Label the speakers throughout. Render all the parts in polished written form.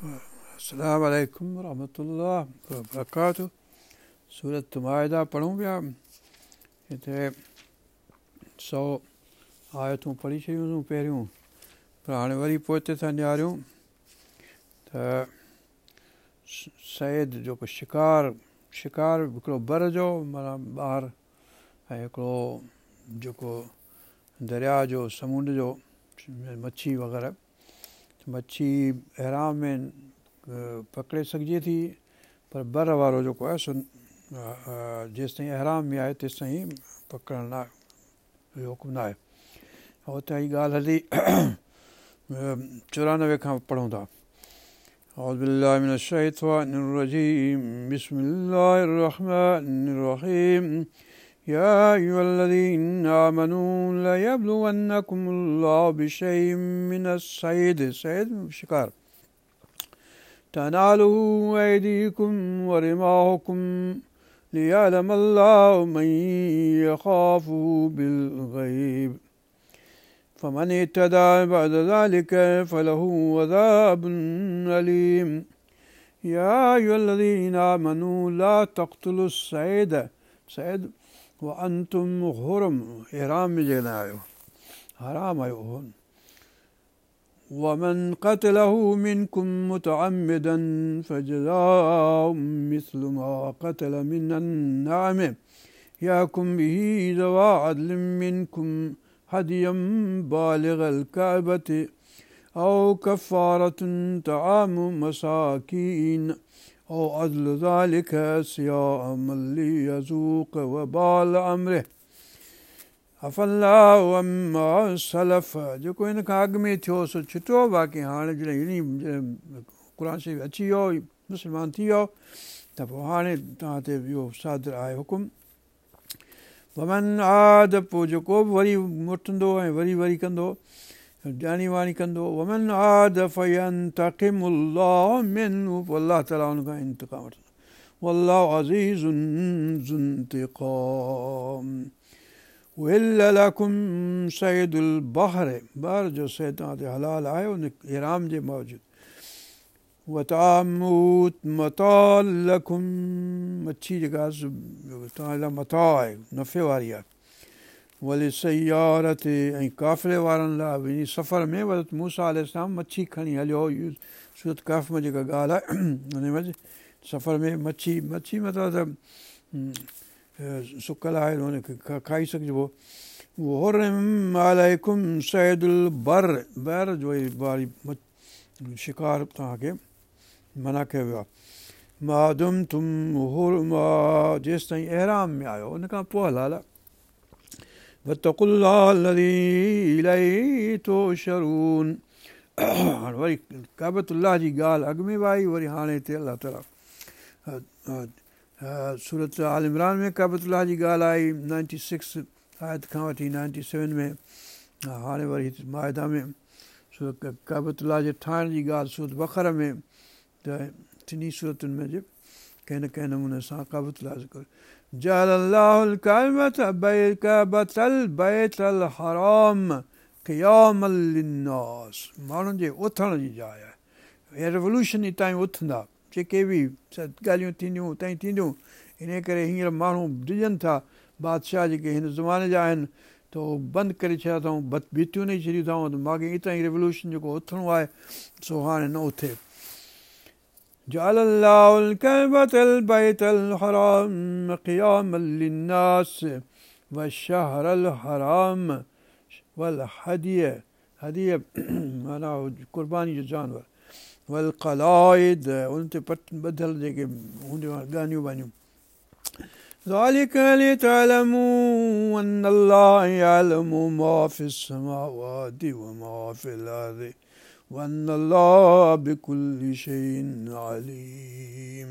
Speaker 1: अस्सलाम वालेकुम रहमतुल्लाह व बरकातुहू। सूरत माइदा पढ़ूं पिया। हिते 100 आयतूं पढ़ी छॾियूं पहिरियों, पर हाणे वरी पोइ था निहारियूं त सैद जेको शिकार हिकिड़ो बर जो माना ॿाहिरि ऐं हिकिड़ो जेको दरिया जो समुंड जो मच्छी वग़ैरह। मच्छी एराम में पकिड़े सघिजे थी, पर बर वारो जेको आहे सो जेसिताईं एराम में आहे तेसिताईं पकड़ण लाइ इहो हुकुम न आहे। हुते जी ॻाल्हि हली 94 खां पढ़ूं था। أعوذ بالله من الشيطان الرجيم بسم الله الرحمن الرحيم يا أيها الذين آمنوا ليبلونكم الله بشيء من الصيد شكار تناله أيديكم ورماحكم ليعلم الله من يخافه بالغيب فمن اهتدى بعد ذلك فله عذاب أليم يا أيها الذين آمنوا لا تقتلوا الصيد وأنتم حرم إحرام جنايو حرام آيو ومن قتله منكم متعمدا فجزاء مثل ما قتل من النعم يحكم به ذوى عدل منكم هديا بالغ الكعبة أو كفارة طعام مساكين أو عدل ذلك صياما ليذوق وبال أمره عفا الله عما سلف। जेको हिन खां अॻु में थियो सो छुटियो, बाक़ी हाणे जॾहिं क़ुर शरीफ़ अची वियो, मुस्लमान थी वियो, त पोइ हाणे तव्हां ते इहो सादर आहे हुकुम। वमन आद, पोइ जेको बि वरी मोटंदो ऐं वरी कंदो, ॼाणी वाणी कंदो, वमन आद फयंतक़िमुल्लाहु मिन्हु, पोइ अलाह ताला हुन खां इंतक़ाम वठंदो। वल्लाहु अज़ीज़ुन ज़ुंतिक़ाम। उहिल्ल लकुम सैदुल बहर, बहर जो सैद तव्हां ते हलाल आहे उन इहराम जे बावजूदि। वतामूत मताअ लकुम, मच्छी जेका तव्हां लाइ मता आहे, नफ़े वारी आहे। वली सयारत, ऐं काफ़िले वारनि लाइ वञी सफ़र में हज़रत मूसा अलैहिस्सलाम मच्छी खणी हलियो। सूरत कहफ़ में जेका ॻाल्हि आहे हुन में सफ़र में मच्छी मतिलबु त सुकल आहे, हुनखे खाई सघिबो। हुर्रिम अलैकुम सैदुल बर जो वारी शिकार तव्हांखे मना कयो वियो आहे। मादुम तुम हुरमा, जेसि ताईं एहराम में आयो, उन खां पोइ हलाल आहे। वतक़ुल्लाह अलज़ी इलैहि तुहशरून। हाणे वरी काबतुल्लाह जी ॻाल्हि अॻु में बि आई, वरी हाणे हिते अलाह ताला सूरत आल इमरान में काबतुल्लाह जी ॻाल्हि आई 96 आयत खां वठी 97 में। हाणे वरी माइदा में सूरत काबतुल्लाह जे ठाहिण जी ॻाल्हि सूरत बक़रा में। त टिनी सूरतुनि में कंहिं न कंहिं नमूने सां काबतुल्लाह ज़िक्र। जअलल्लाहुल काबतल बैतल हराम क़ियामल लिन्नास, माण्हुनि जे उथण जी जाइ आहे। इहा रेवोल्यूशन हितां ई उथंदा, जेके बि ॻाल्हियूं थींदियूं उतां ई थींदियूं। इन करे हींअर माण्हू डिॼनि था, बादशाह जेके हिन ज़माने जा आहिनि, त उहो बंदि करे छॾिया अथऊं, भितियूं ॾेई छॾियूं अथऊं, त माॻे हितां ई रेवोल्यूशन जेको उथिणो आहे सो हाणे न उथे। जअलल्लाहुल काबतल बैतल हराम क़ियामल लिन्नास वशहरल हराम वल हदिय माना क़ुर्बानी जो जानवर, वल क़लाइद, उन ते ॿधल जेके हूंदियूं गानियूं वानियूं। ज़ालिक लितअलमू अन्नल्लाह यअलमु मा फ़िस समावाति व मा फ़िल अर्ज़ि वन्नल्लाह बिकुल्लि शैइन अलीम।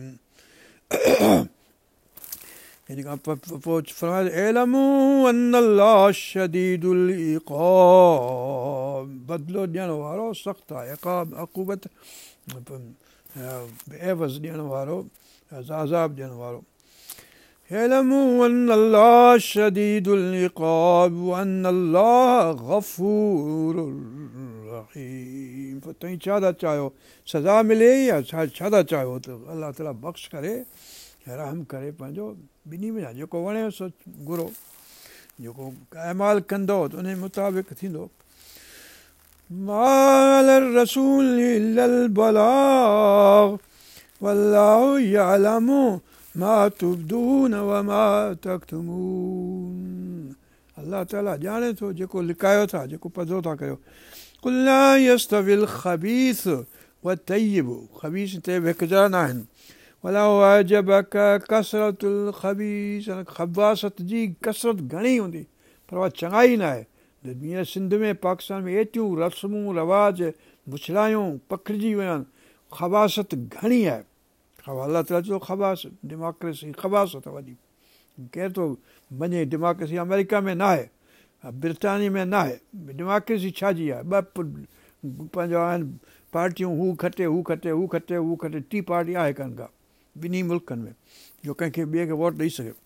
Speaker 1: इन खां पोइ फरमायो एलमू अन्नल्लाह शदीदुल इक़ाब, बदिलो ॾियण वारो सख़्तु आहे। इक़ाब अक़ूबत एवज़ ॾियण वारो, अज़ाब ॾियण वारो। اعلموا أن الله شديد العقاب وأن الله غفور रहीम। पोइ तव्हीं छा था चाहियो, सज़ा मिले या छा था चाहियो त अलाह ताला बख़्श करे, रहम करे पंहिंजो ॿिन्ही में जेको वणे सो घुरो, जेको अमाल कंदो त उन मुताबिक़ थींदो। मा अल रसूल इल्लल बलाग वल्लाहु यअलमु मा तुब्दून व मा तक्तुमून। अलाह ताला ॼाणे थो जेको लिकायो था, जेको पधो था कयो। कुल ला यस्तविल ख़बीस व तय्यिब, ख़बीस ते हिकजहिड़ा न आहिनि। वलौ अअजबक कसरतुल ख़बीस, ख़बासत जी कसरत घणी हूंदी पर उहा चङाई न आहे। हींअर सिंध में पाकिस्तान में एतिरियूं रस्मूं रवाज बुछड़ायूं पखिड़िजी विया आहिनि, ख़बासत घणी आहे। अलाह ताला चयो ख़बास डेमोक्रेसी ख़बासत वॾी, केरु थो मञे डेमोक्रेसी अमेरिका में न आहे, ब्रिटानिया में न आहे, डेमोक्रेसी छाजी आहे। पंहिंजो आहिनि पार्टियूं, हू खटे हू खटे हू खटे हू खटे, टी पार्टी आहे कान का ॿिन्ही मुल्कनि में जो कंहिंखे ॿिए खे वोट ॾेई सघे।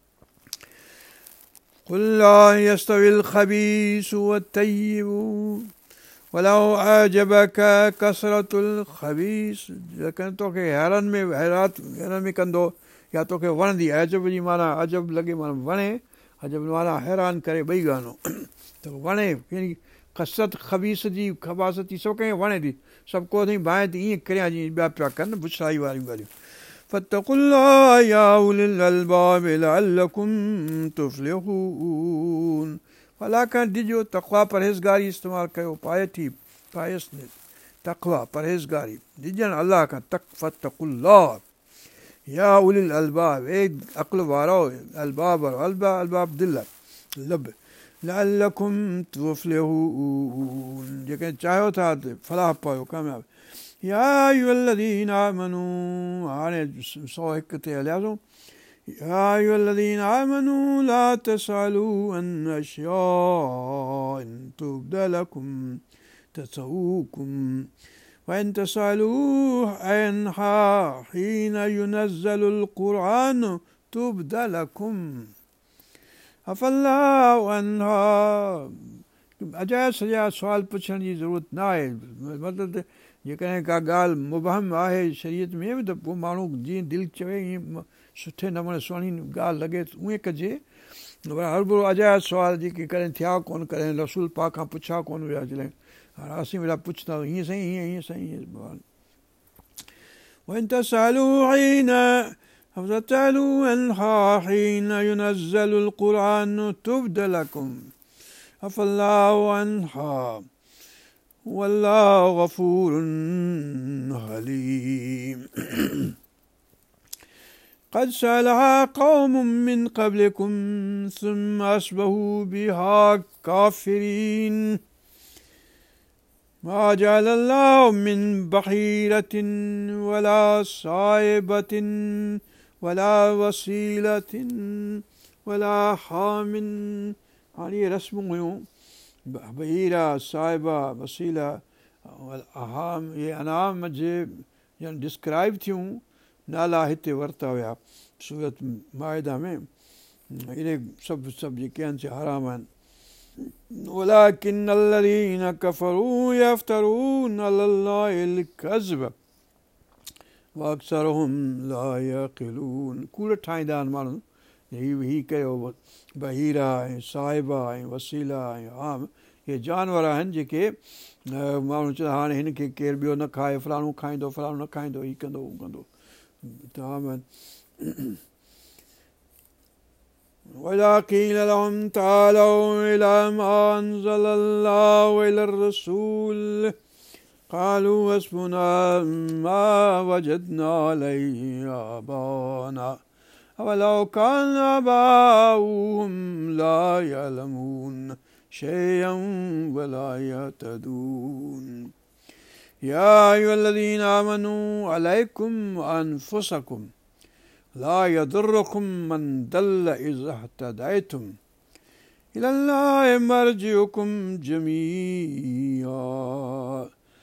Speaker 1: कुल ला यस्तविल ख़बीस व तय्यिब वलौ अअजबक कसरतुल ख़बीस, जेकॾहिं तोखे हैरान में कंदो या तोखे वणंदी, अजब जी माना अजब लॻे माना वणे, अजब माना हैरान करे ॿई ॻाल्हियूं त वणे। कसरत ख़बीस जी ख़बासत जी सभु कंहिंखे वणे थी, सभु को अथई बाहि थी ईअं किरिया जीअं ॿिया पिया कनि बुछड़ाई वारियूं ॻाल्हियूं। फत्तकुल्लाह या उलिल अलबाब लअल्लकुम तुफ़्लिहून। अलाह खां ॾिजो, तक़वा परहेज़गारी इस्तेमालु कयो, पायस तक़वा परहेज़गारी ॾिजनि अलाह खां। फत्तकुल्लाह या उलिल अलबाब, ए अक़ुल वारो, अलबाब वारो, अलबाब दिल लब, लअल्लकुम तुफ़्लिहून, जेकॾहिं चाहियो था त फलाह पायो, कामयाबु। या अय्युहल्लज़ीना आमनू, हाणे 101 ते हलियासीं। या अय्युहल्लज़ीना आमनू ला तसअलू अन अश्याइन तुब्द लकुम तसऊकुम वइन तसअलू अन्हा हीन युनज़्ज़लुल क़ुरआन तुब्द लकुम अफ़ल्लाहु अन्हा। अजाया सजा सुवाल पुछण जी ज़रूरत न आहे, मतिलबु जेकॾहिं का ॻाल्हि मुबहम आहे शरीयत में त पोइ माण्हू जीअं दिलि चवे ईअं सुठे नमूने सुहिणी ॻाल्हि लॻे त उएं कजे। हर भुरो अजाया सुवाल जेके कॾहिं थिया कोन, कॾहिं रसूल पाक खां पुछा कोन विया, जॾहिं हाणे असीं वेठा पुछंदा हीअं साईं हीअं साईं वइन तसअलू अन्हा हीन युनज़्ज़लुल क़ुरआन तुब्द लकुम अफ़ल्लाहु अन्हा वल्लाहु गफूरुन हलीम। क़द सअलहा क़ौमुम मिन क़ब्लिकुम सुम्मा अस्बहू बिहा काफ़िरीन। मा जअलल्लाहु मिन बहीरतिन वला साइबतिन वला वसीलतिन वला हामिन। हाणे इहे रस्मूं हुयूं, बहीरा, साहिबा, वसीला, हाम, इहे अनाम जे ॼण डिस्क्राइब थियूं, नाला हिते वरिता विया सूरत माइदा में। इन सभु जेके आहिनि से हराम आहिनि। वलाकिन्नल्लज़ीन कफ़रू यफ़्तरून अलल्लाहिल कज़्ब वअक्सरुहुम ला यअक़िलून। कूड़ ठाहींदा आहिनि माण्हू, हीउ कयो बहीरा ऐं साहिबा ऐं वसीला ऐं आम, इहे जानवर आहिनि जेके माण्हू चवंदा हाणे हिन खे केरु ॿियो न खाए, फलाणो खाईंदो, फलाणो न खाईंदो, हीउ कंदो हू कंदो, तमामु आहिनि। वइज़ा क़ील लहुम तालौ इला मा अंज़लल्लाहु व इलर रसूल क़ालू हस्बुना मा वजदना अलैहि आबाना अवलौ कान आबाउहुम ला यअलमून शैअन वला यहतदून। या अय्युहल्लज़ीना आमनू अलैकुम अनफुसकुम ला यदुर्रुकुम मन दल्ल इज़ा इह्तदैतुम इलल्लाहि मर्जिउकुम जमीआ।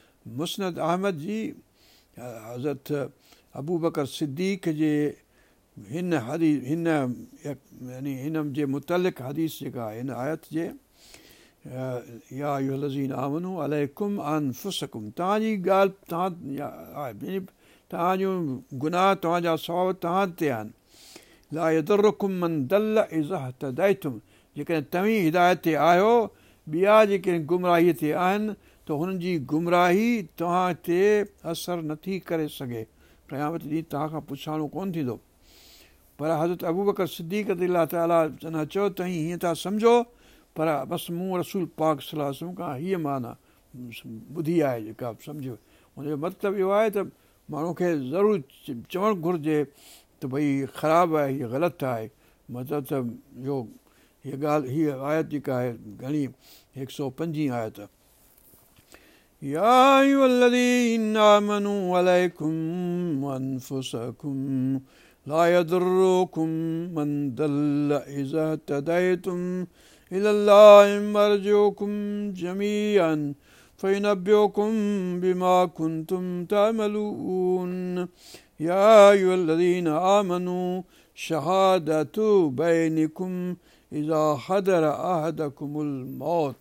Speaker 1: मुस्नद अहमद जी हज़रत अबू बकर सिद्दीक़ जे हिन हदीस हिन यानी हिन जे मुतलिक़ हदीस जेका आहे हिन आयत जे या अय्युहल्लज़ीना आमनू अलैकुम अनफुसकुम तव्हांजी ॻाल्हि तव्हांजो गुनाह तव्हांजा सवाब तव्हां ते आहिनि ला यदुर्रुकुम मन दल्ल इज़ा इह्तदैतुम जेकॾहिं तव्हीं हिदायत ते आहियो ॿिया जेके गुमराहीअ ते आहिनि त हुननि जी गुमराही तव्हां ते असरु नथी करे सघे क़यामत ॾींहुं तव्हां खां पुछाणो कोन थींदो पर हज़रत अबू बकर सिद्दीक़ रज़ियल्लाहु ताला चवंदा चयो त हीअं था सम्झो पर बसि मूं रसूल पाक सल्लल्लाहु अलैहि वसल्लम खां हीअ माना ॿुधी आहे जेका सम्झो हुनजो मतिलबु इहो आहे त माण्हू खे ज़रूरु चवणु घुरिजे त भई ख़राबु आहे हीअ ग़लति आहे मतिलबु त इहो हीअ ॻाल्हि हीअ आयत जेका आहे घणी 105 आयत या अय्युहल्लज़ीना आमनू अलैकुम अनफुसकुम ला यदुर्रुकुम मन दल्ल इज़ा इह्तदैतुम इलल्लाहि मर्जिउकुम जमीअन फयुनब्बिउकुम बिमा कुंतुम तअमलून या अय्युहल्लज़ीना आमनू शहादतु बैनिकुम इज़ा हदर अहदकुमुल मौत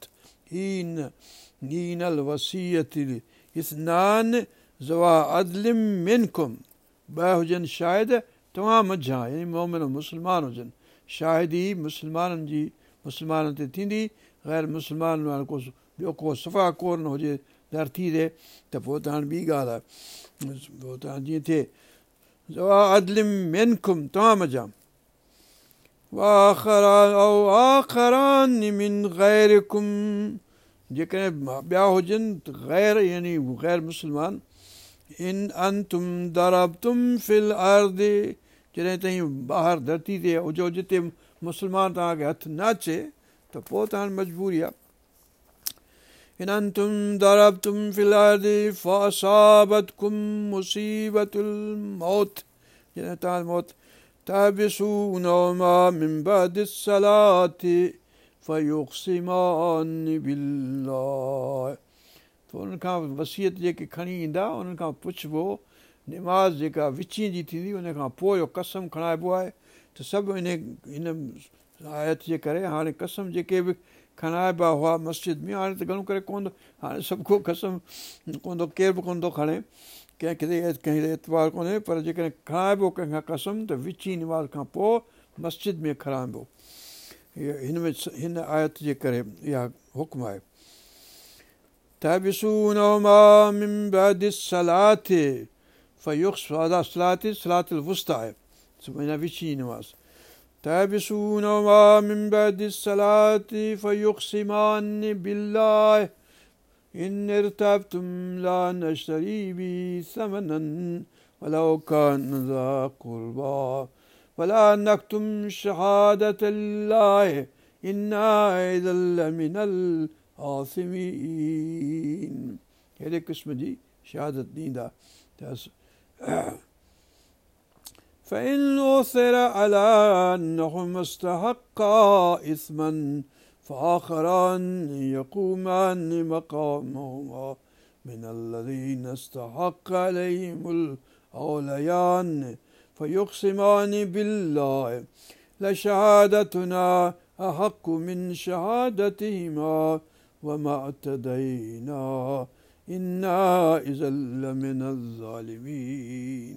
Speaker 1: हीनल वसीयति इस्नान ज़वा अदलिम मिनकुम ॿ हुजनि शायदि तव्हां मंझां यानी मोमिन मुस्लमान हुजनि शाहिदी मुस्लमाननि ते थींदी ग़ैर मुस्लमान को ॿियो को सफ़ा कोर न हुजे धरती ते त पोइ त हाणे ॿी ॻाल्हि आहे पोइ त जीअं थिए ज़वा अदलिम मिनकुम तव्हां मंझां आख़रान मिन ग़ैरिकुम जेकॾहिं ॿिया हुजनि त ग़ैर यानी ग़ैर मुस्लमान इन अंतुम दरबतुम फिल अर्द जॾहिं ताईं ॿाहिरि धरती ते हुजो जिते मुस्लमान तव्हांखे हथु न अचे त पोइ त हाणे मजबूरी आहे इन अंतुम दरबतुम फिल अर्द फअसाबतकुम मुसीबतुल मौत जॾहिं तव्हां मौत तहबिसूनहुमा मिन बअदि सलाति फयुक़सिमान बिल्लाह पोइ उन्हनि खां वसियत जेके खणी ईंदा उन्हनि खां पुछिबो निमाज़ जेका विचीं जी थींदी उन खां पोइ इहो कसम खणाइबो आहे त सभु हिन आयत जे करे हाणे कसम जेके बि खणाइबा हुआ मस्जिद में हाणे त घणो करे कोन हाणे सभु को कसम कोन थो केर बि कोन थो खणे कंहिं एतबार कोन्हे पर जेकॾहिं खणाइबो कंहिंखां कसम त विचीं निमाज़ खां पोइ मस्जिद में खणाइबो हिन आयत जे करे इहा हुकुम आहे तहबिसूनहुमा मिन बअदि सलाति सलातुल वुस्ता आहे विचीं निमाज़ तहबिसूनहुमा मिन बअदि सलाति फयुक़सिमान बिल्लाह इन इर्तबतुम ला नश्तरी बि समनन वलौ कान ज़ा क़ुर्बा वला नक्तुम शहादतल्लाह इन्ना इज़न लमिनल आसिमीन अहिड़े क़िस्म जी शहादत ॾींदा فإن عثر على أنهما استحقا إثما فآخران يقومان مقامهما من الذين استحق عليهم الأوليان فيقسمان بالله لشهادتنا أحق من شهادتهما وما اعتدينا إنا إذا لمن الظالمين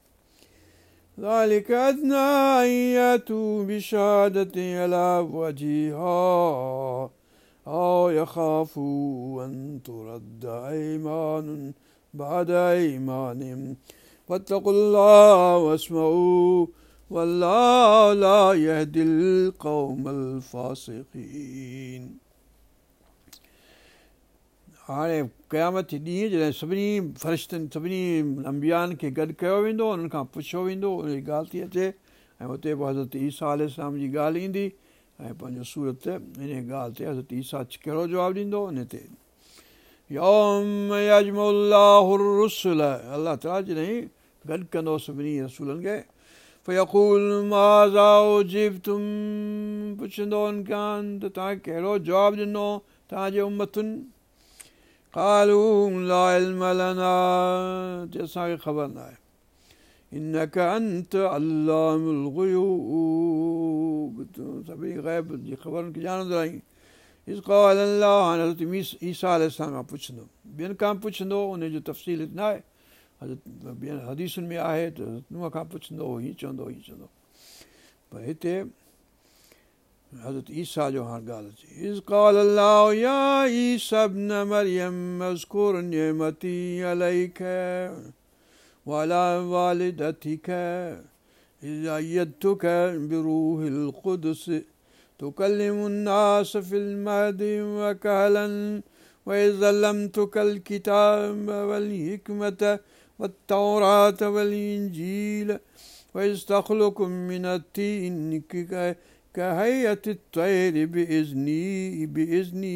Speaker 1: ذلك أدنى أن يأتوا بشهادة على وجهها أو يخافوا أن ترد أيمان بعد أيمانهم واتقوا الله واسمعوا والله لا يهدي القوم الفاسقين हाणे क़यामत ॾींहुं जॾहिं सभिनी फ़रिश्तनि सभिनी अंबियानि खे गॾु कयो वेंदो उन्हनि खां पुछियो वेंदो उन जी ॻाल्हि थी अचे ऐं हुते पोइ हज़रत ईसा अलैहिस्सलाम जी ॻाल्हि ईंदी ऐं पंहिंजो सूरत इन ॻाल्हि ते हज़रत ईसा कहिड़ो जवाबु ॾींदो उन ते यौम यजमुल्लाहुर रुसुल अलाह ताला जॾहिं गॾु कंदो सभिनी रसूलनि खे फयक़ूल माज़ा उजिबतुम पुछंदो उन्हनि खां त तव्हां कहिड़ो जवाबु ॾिनो तव्हांजे उम्मतुनि क़ालू ला इल्म लना असांखे ख़बर न आहे إنك أنت علام الغيوب सभिनी ग़ैब जी ख़बरनि खे ॼाणंदड़ आहीं इस क़ाल अल्लाह हाणे हज़रत ईसा अलैहिस्सलाम खां पुछंदो ॿियनि खां पुछंदो उनजो तफ़सील न आहे ॿियनि हदीसुनि में आहे त नूह खां पुछंदो हीअं चवंदो हीअं चवंदो पर हिते हज़रत ईसा जो हाणे ॻाल्हि अचे इस क़ाल अल्लाह या ईसा इब्न मरियम अज़कुर निअमती अलैक वअला वालिदतिक इज़ अय्यदतुक बिरूहिल क़ुद्स तुकल्लिमु अन्नास फिल महदि वकहलन वइज़ अल्लमतुकल किताब वल हिकमत वत्तौरात वल इंजील वइज़ तख़लुक़ु मिनत्तीन كهيئة الطير بإذني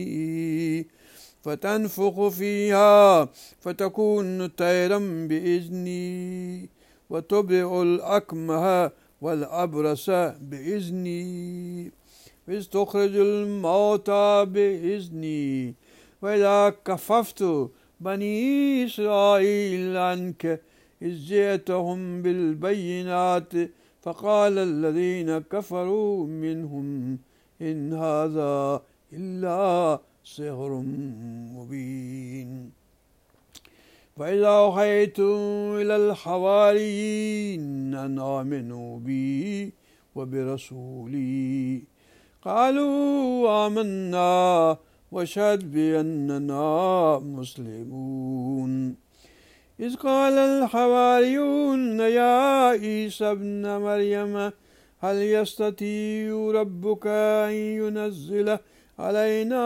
Speaker 1: فتنفخ فيها فتكون طيرا بإذني وتبرئ الأكمه والأبرص بإذني وإذ تخرج الموتى بإذني وإذا كففت بني إسرائيل عنك إذ جئتهم بالبينات فقال الذين كفروا منهم إن هذا إلا سحر مبين فإذا أوحيت إلى الحواريين أن آمنوا بي وبرسولي قالوا آمنا واشهد بأننا مسلمون إذ قال الحواريون يا عيسى ابن مريم هل يستطيع ربك أن ينزل علينا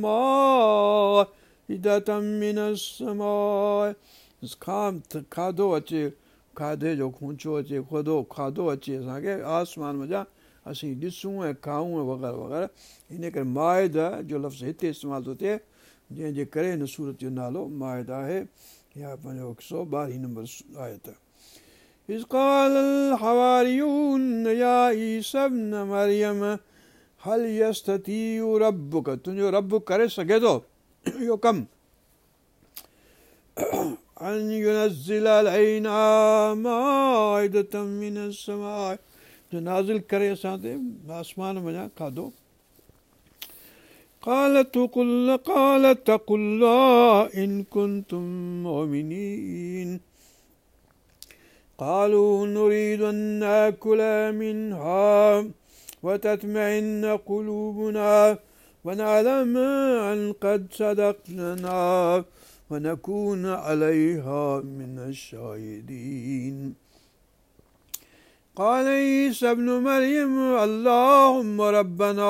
Speaker 1: مائدة من السماء खाधो अचे खाधे जो खूंचो अचे खाधो अचे असांखे आसमान वञा असीं ॾिसूं ऐं खाऊं वग़ैरह वग़ैरह इन करे माइदा जो लफ़्ज़ हिते इस्तेमालु थो थिए जंहिंजे करे हिन सूरत जो नालो माइदा आहे या पंहिंजो 112 नंबर आयत इज़ क़ाल الحواريون يا عيسى ابن مريم هل يستطيع ربك तुंहिंजो रब करे सघे थो इहो कमु أن ينزل علينا مائدة من السماء जो नाज़िल करे असां ते आसमान वञा खाधो قالت اتقوا الله إن كنتم مؤمنين قالوا نريد أن نأكل منها وتطمئن قلوبنا ونعلم أن قد صدقتنا ونكون عليها من الشاهدين قال عيسى ابن مريم اللهم ربنا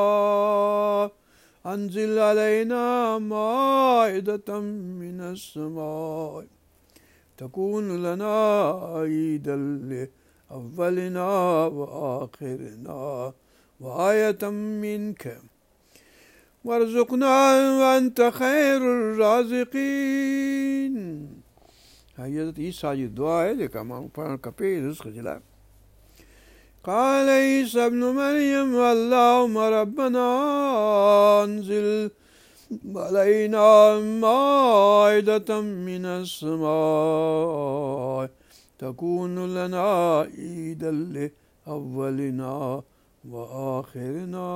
Speaker 1: أنزل علينا مائدة من السماء تكون لنا عيدا لأولنا وآخرنا وآية منك وارزقنا وأنت خير الرازقين हज़रत ईसा जी दुआ आहे जेका माण्हू पढ़णु खपे रिज़्क़ जे लाइ قال عيسى ابن مريم اللهم ربنا أنزل علينا مائدة من السماء تكون لنا عيدا لأولنا وآخرنا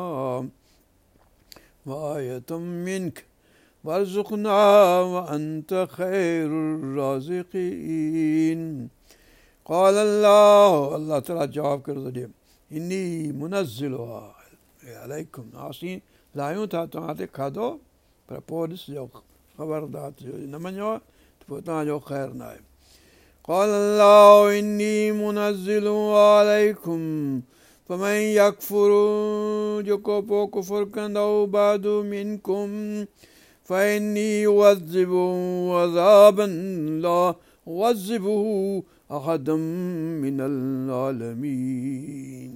Speaker 1: وآية منك وارزقنا وأنت خير الرازقين قال الله تعالى जवाब कयो थो ॾिए इनी मुनज़िलुहा अलैकुम असीं लाहियूं था तव्हां ते खाधो पर पोइ ॾिसिजो ख़बरदार थियो न मञो त पोइ तव्हांजो ख़ैरु न आहे قال الله إني منزلها عليكم فمن يكفر जेको पोइ कुफ़ुर कंदो بعد منكم فإني أعذبه عذابا لا أعذبه أحدا من العالمين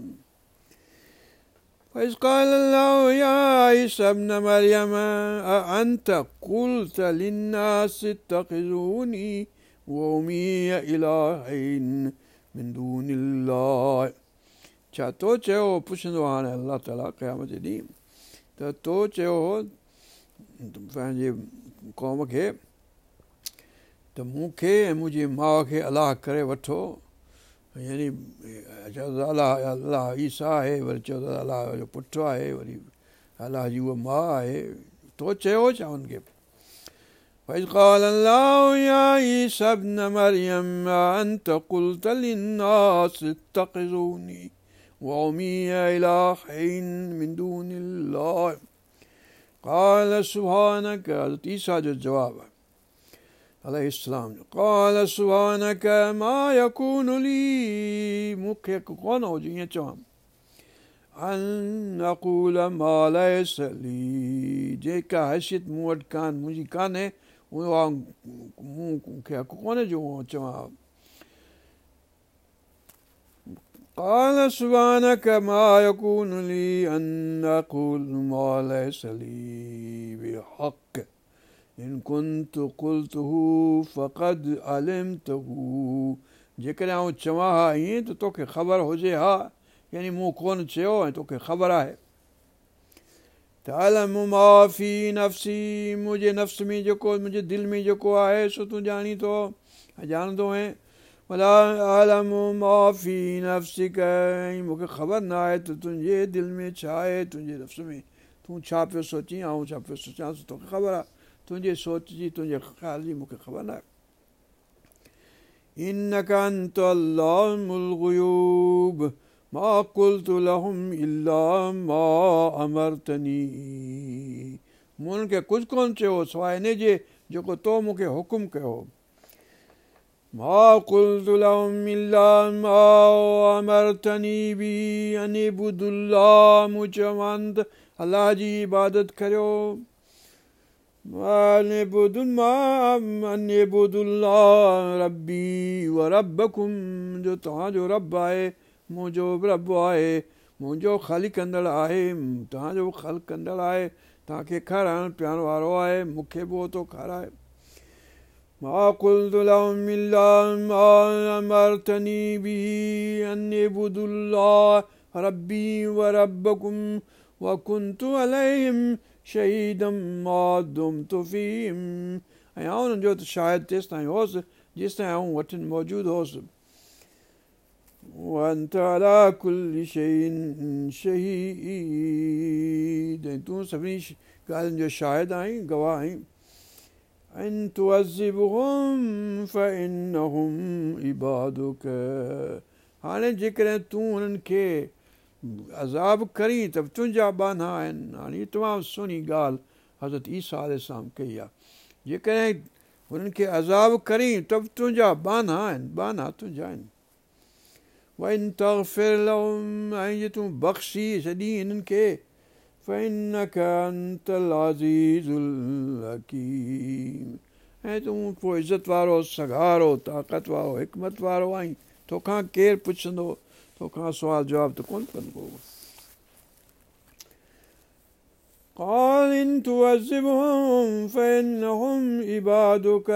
Speaker 1: وإذ قال الله يا عيسى ابن مريم أأنت قلت للناس اتخذوني وأمي إلهين من دون الله छा तो चयो पुछंदो हाणे अलाह ताला क़यामत जे ॾींहुं त तो चयो पंहिंजे क़ौम खे त मूंखे ऐं मुंहिंजी माउ खे अलाह करे वठो, यानी चओ त अलाह ईसा आहे, वरी चओ त अलाह जो पुटु आहे, वरी अलाह जी उहा माउ आहे। तो चयो छा हुनखे? وإذ قال الله يا عيسى ابن مريم أنت قلت للناس اتخذوني وأمي إلهين من دون الله قال سبحانك حضرت عيسى جو جواب عليه السلام قال سبحانك ما يكون لي मूंखे कोन हो जो ईअं चवां أن أقول ما ليس لي जेका हैसियत मूं वटि मुंहिंजी कान्हे उहा मूंखे हक़ कोन्हे जो चवां। قال سبحانك ما يكون لي أن أقول ما ليس لي بحق إن كنت قلته فقد علمته जेकॾहिं आउं चवां हा ईअं त तोखे ख़बर हुजे हा, यानी मूं कोन चयो ऐं तोखे ख़बर आहे। تعلم ما في نفسي मुंहिंजे नफ़्स में जेको मुंहिंजे दिलि में जेको आहे सो तूं ॼाणी थो ॼाणंदो आहीं। वला अअलम ما في نفسك ऐं मूंखे ख़बर न आहे त तुंहिंजे दिलि में छा आहे, तुंहिंजे नफ़्स में तूं छा पियो सोचीं, आउं छा पियो सोचां तोखे ख़बर आहे। तुंहिंजे सोच जी तुंहिंजे ख़्याल जी मूंखे ख़बर न आहे। إنك أنت علام الغيوب ما قلت لهم إلا ما أمرتني मूं उन्हनि खे कुझु कोन चयो सवाइ इन जे जेको तो मूंखे हुकुम कयो। ما قلت لهم إلا ما أمرتني به أن اعبدوا الله मूं चवां त अलाह जी इबादत करियो। أن اعبدوا الله ربي وربكم जो तव्हांजो रब आहे मुंहिंजो बि रब आहे, मुंहिंजो ख़ाली कंदड़ आहे, तव्हांजो बि ख़ाली कंदड़ आहे, तव्हांखे खाराइण पीआरण वारो आहे, मूंखे बि उहो थो खाराए। ما قلت لهم إلا ما أمرتني به أن اعبدوا الله ربي وربكم وكنت عليهم شهيدا ما دمت فيهم ऐं आउं हुननि जो त शायदि तेसि ताईं होसि जेसिताईं आउं वठनि मौजूदु होसि। وأنت على كل شيء شهيد ऐं तूं सभिनी ॻाल्हियुनि जो शाहिद आहीं, गवाह आहीं। إن تعذبهم فإنهم عبادك हाणे जेकॾहिं तूं हुननि खे अज़ाब करीं त तुंहिंजा बाना आहिनि। हाणे हीअ तमामु सुहिणी ॻाल्हि हज़रत ईसा अलैहिस्सलाम कई आहे। जेकॾहिं हुननि खे अज़ाब करीं त बि तुंहिंजा बाना आहिनि, बाना तुंहिंजा आहिनि। وإن تغفر لهم ऐं जे तूं बख़्शी छॾीं हिननि खे فإنك أنت العزيز الحكيم ऐं तूं पोइ इज़त वारो, सगारो, ताक़त वारो, हिकमत वारो आहीं। तोखां केरु पुछंदो, तोखां सुवाल जवाब त कोन कंदो। قال إن تعذبهم فإنهم عبادك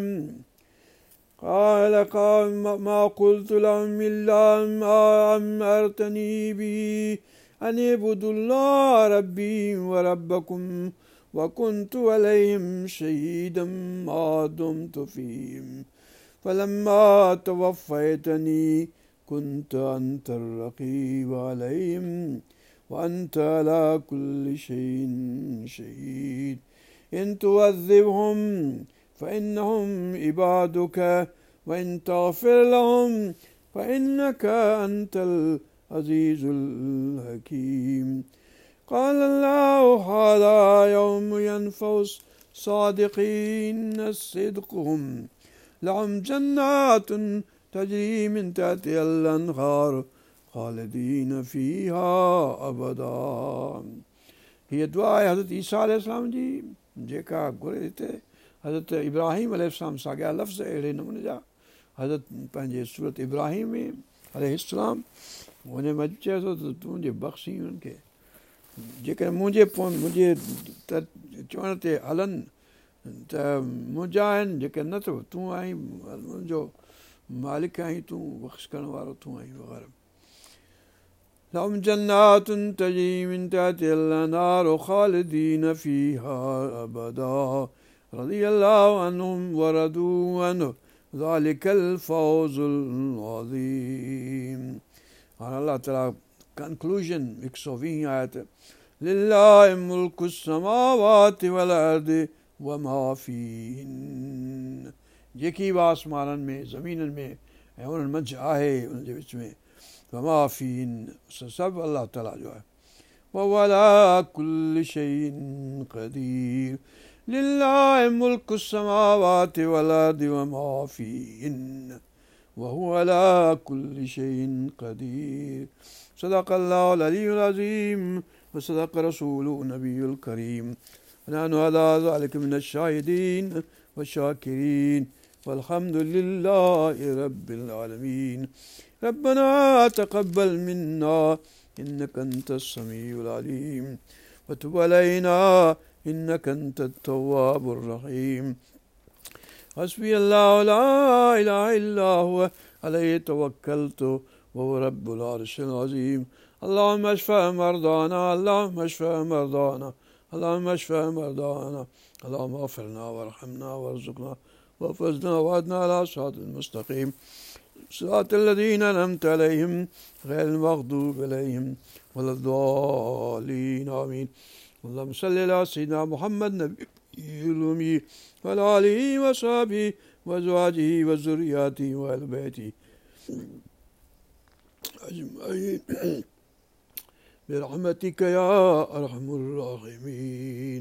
Speaker 1: قال ما قلت لهم إلا ما أمرتني به أن اعبدوا الله ربي وربكم وكنت عليهم شهيدا ما دمت فيهم فلما توفيتني كنت أنت الرقيب عليهم وأنت على كل شيء شهيد إن تعذبهم فإنهم عبادك وإن تغفر لهم فإنك أنت العزيز الحكيم قال الله هذا يوم ينفع الصادقين صدقهم لهم جنات تجري من تحتها الأنهار خالدين فيها أبدا हीअ दुआ आहे हज़रत ईसा अलैहिस्सलाम जी जेका घुरे हिते हज़रत इब्राहिम अलैहिस्सलाम साॻिया लफ़्ज़ अहिड़े नमूने जा हज़रत पंहिंजे सूरत इब्राहिम में अलैहिस्सलाम हुन में चए थो त तूं जे बख़्शी हुननि खे जेकॾहिं मुंहिंजे चवण ते हलनि त मुंहिंजा आहिनि, जेके न त तूं आहीं मुंहिंजो मालिक आहीं, तूं बख़्श करण वारो तूं आहीं वग़ैरह। لهم جنات تجري من تحتها الأنهار خالدين فيها أبدا رضي الله عنهم ورضوا عنه ذلك الفوز العظيم. हाणे अलाह ताला कंक्लूजन 120 आयत लिल्लाहि मुल्कु समावाति वल अर्दि वमा फीहिन, जेकी बि आसमाननि में ज़मीननि में ऐं उन्हनि मंझि आहे उनजे विच में वमा फीहिन सभु अलाह ताला जो आहे। वहुव अला कुल्लि शैइन क़दीर लिल्लाहि मुल्कु समावाति वल अर्दि वमा फीहिन वहुव अला कुल्लि शैइन क़दीर। सदक़ल्लाहुल अलीयुल अज़ीम व सदक़ रसूलुहुन नबियुल करीम व नहनु अला ज़ालिका मिनश शाहिदीन व शाकिरीन वल्हम्दुलिल्लाहि रब्बिल आलमीन। रब्बना तक़ब्बल मिन्ना इन्नका अंतस समीउल अलीम व तुब अलैना इन्नका अंतत तव्वाबुर रहीम। हस्बी अल्लाहु ला इलाहा इल्ला हुवा अलैहि तवक्कलतु वहुवा रब्बुल अर्शिल अज़ीम। अल्लाहुम्मा अश्फ़ि मरदाना अल्लाहुम्मा अश्फ़ि मरदाना अल्लाहुम्मा अश्फ़ि मरदाना अल्लाहुम्मा अग़फ़िरना वरहमना वरज़ुक़ना वहफ़िज़ना वहदना अला सिरातिल मुस्तक़ीम सिरातिल लज़ीना अनअमत अलैहिम ग़ैरिल मग़दूबि अलैहिम वलद्दालीन आमीन। अल्लाहुम्मा सल्लि अला सय्यिदिना मुहम्मद नबिय्यिल उम्मी व अला आलिहि व असहाबिहि व अज़वाजिहि व ज़ुर्रिय्यतिहि व अहलि बैतिहि अजमईन बिरहमतिका या अरहमर राहिमीन।